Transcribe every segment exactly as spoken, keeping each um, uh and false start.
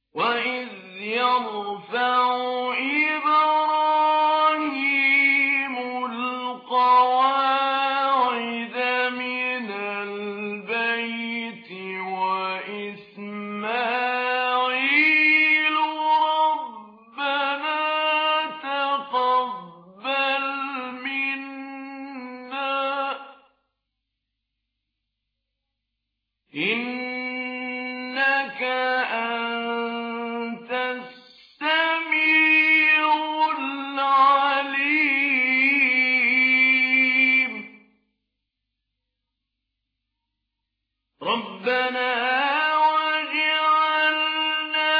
وَإِذْ يَرْفَعُ إِبْرَاهِيمُ الْقَوَاعِدَ مِنَ الْبَيْتِ وَإِسْمَاعِيلُ رَبَّنَا تَقَبَّلْ مِنَّا إِنَّكَ أَنتَ السَّمِيعُ الْعَلِيمُ رَبَّنَا وَاجْعَلْنَا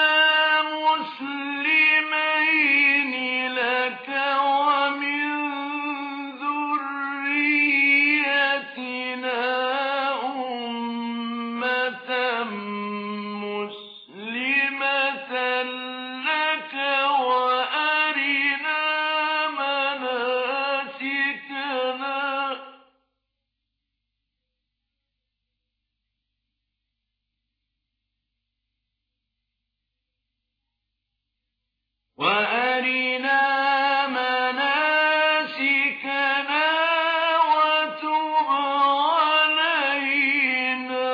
مُسْلِمَيْنِ لَكَ وَمِن ذُرِّيَّتِنَا أُمَّةً مُّسْلِمَةً لَّكَ وَأَرِنَا مَنَاسِكَنَا وَأَرِنَا مَنَاسِكَنَا وَتُبْ عَلَيْنَا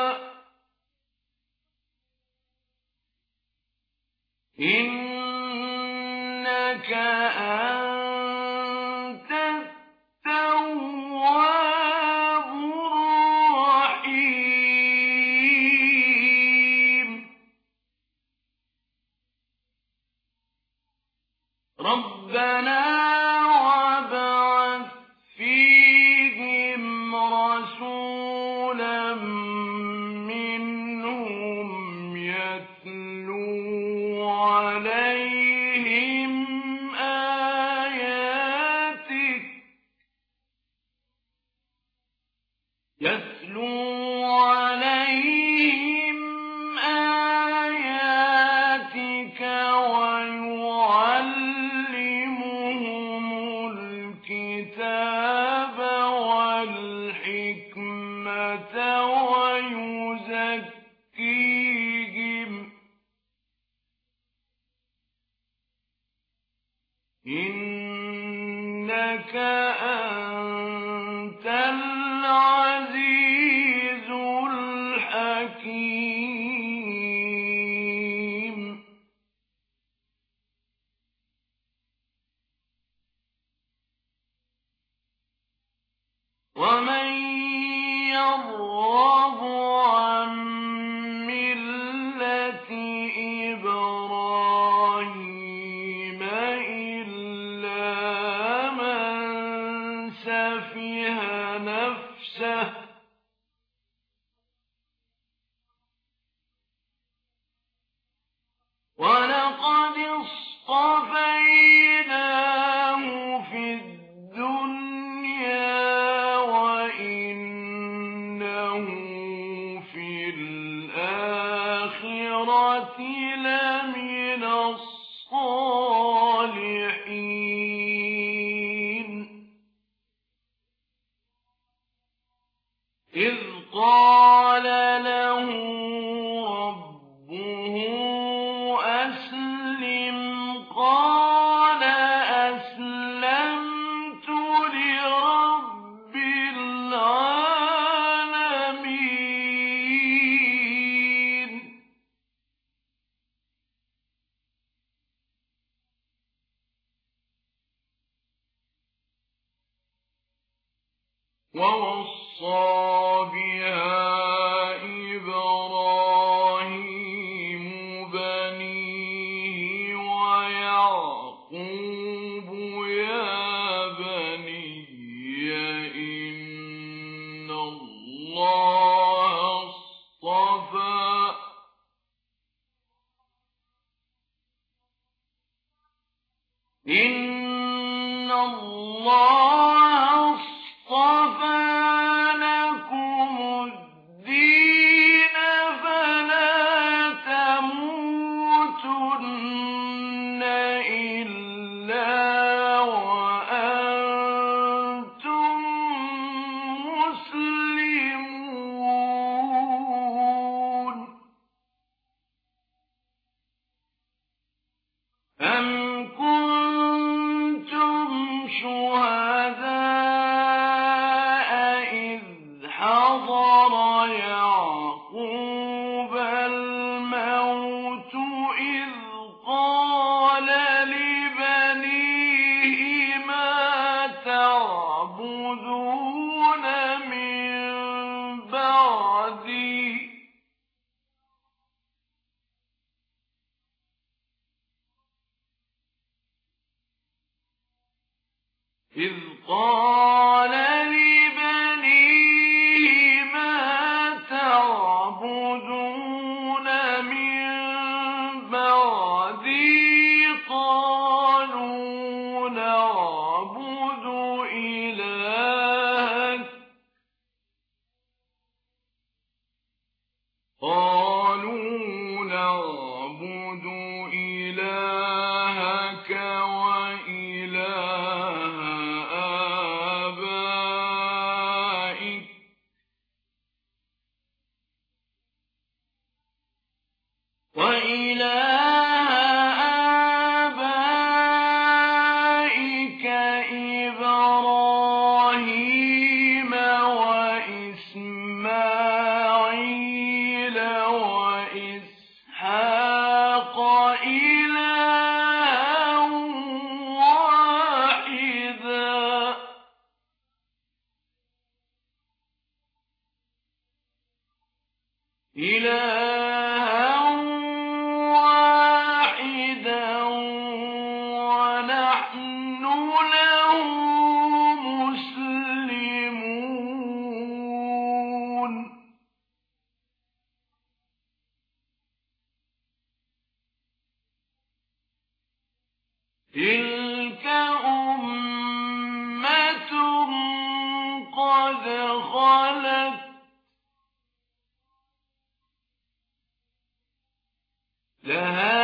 إِنَّكَ أَنتَ التَّوَّابُ الرَّحِيمُ رَبَّنَا وَابْعَثْ فِيهِمْ رَسُولًا مِّنْهُمْ يَتْلُو عَلَيْهِمْ آيَاتِكَ يَتْلُو عَلَيْهِمْ آيَاتِكَ وَيُعَلِّمُهُمُ الْكِتَابَ وَالْحِكْمَةَ وَيُزَكِّيهِمْ إِنَّكَ أَنتَ الْعَزِيزُ الْحَكِيمُ وَمَن يَرْغَبُ عَن مِّلَّةِ إِبْرَاهِيمَ إِلَّا مَن سَفِهَ نَفْسَهُ وَلَقَدِ اصْطَفَيْنَاهُ فِي الدُّنْيَا وَإِنَّهُ فِي الْآخِرَةِ لَمِنَ الصَّالِحِينَ إِذْ قَالَ لَهُ رَبُّهُ أَسْلِمْ قَالَ أَسْلَمْتُ لِرَبِّ الْعَالَمِينَ وَوَصَّىٰ بِهَا إِبْرَاهِيمُ بَنِيهِ وَيَعْقُوبُ يَا بَنِيَّ إِنَّ اللَّهَ اصْطَفَىٰ إِنَّ اللَّهَ اصْطَفَىٰ لَكُمُ الدِّينَ فَلَا تَمُوتُنَّ إِلَّا وَأَنتُم مُّسْلِمُونَ إذ قال لبنيه ما تعبدون من بعدي قالوا نعبد إلهك قالوا نعبد إلهك وإله آبائك وإله آبائك إبراهيم وإسماعيل وإسحاق إلها واحدا إلها واحدا ونحن له مسلمون تلك أمة قد خلت لها